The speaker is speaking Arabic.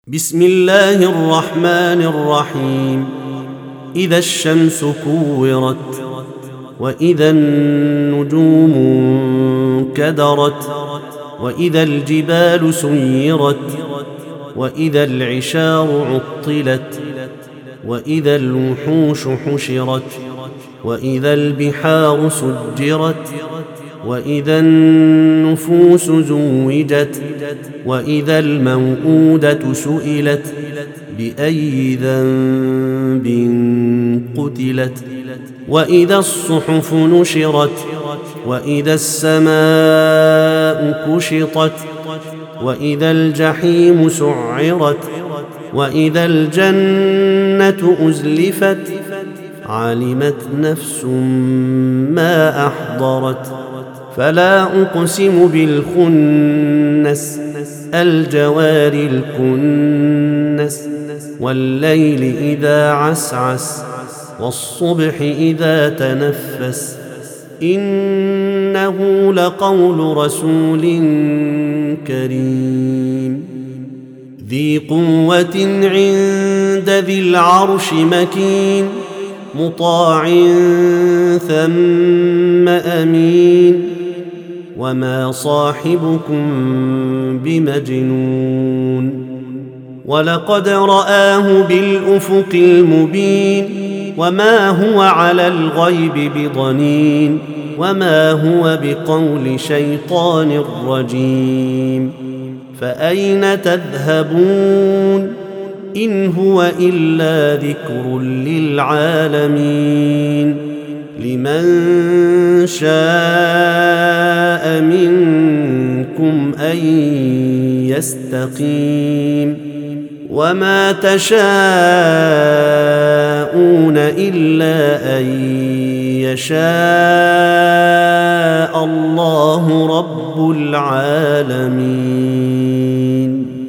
بسم الله الرحمن الرحيم. إذا الشمس كورت وإذا النجوم انكدرت وإذا الجبال سيرت وإذا العشار عطلت وإذا الوحوش حشرت وإذا البحار سجرت وإذا النفوس زوجت وإذا الموءودة سئلت بأي ذنب قتلت وإذا الصحف نشرت وإذا السماء كشطت وإذا الجحيم سعرت وإذا الجنة أزلفت علمت نفس ما أحضرت فلا أقسم بالخنس الجوار الكنس والليل إذا عسعس والصبح إذا تنفس إنه لقول رسول كريم ذي قوة عند ذي العرش مكين مطاع ثم أمين وما صاحبكم بمجنون ولقد رآه بالأفق المبين وما هو على الغيب بضنين وما هو بقول شيطان رجيم فأين تذهبون إن هو إلا ذكر للعالمين لمن شاء منكم أن يستقيم وما تشاءون إلا أن يشاء الله رب العالمين.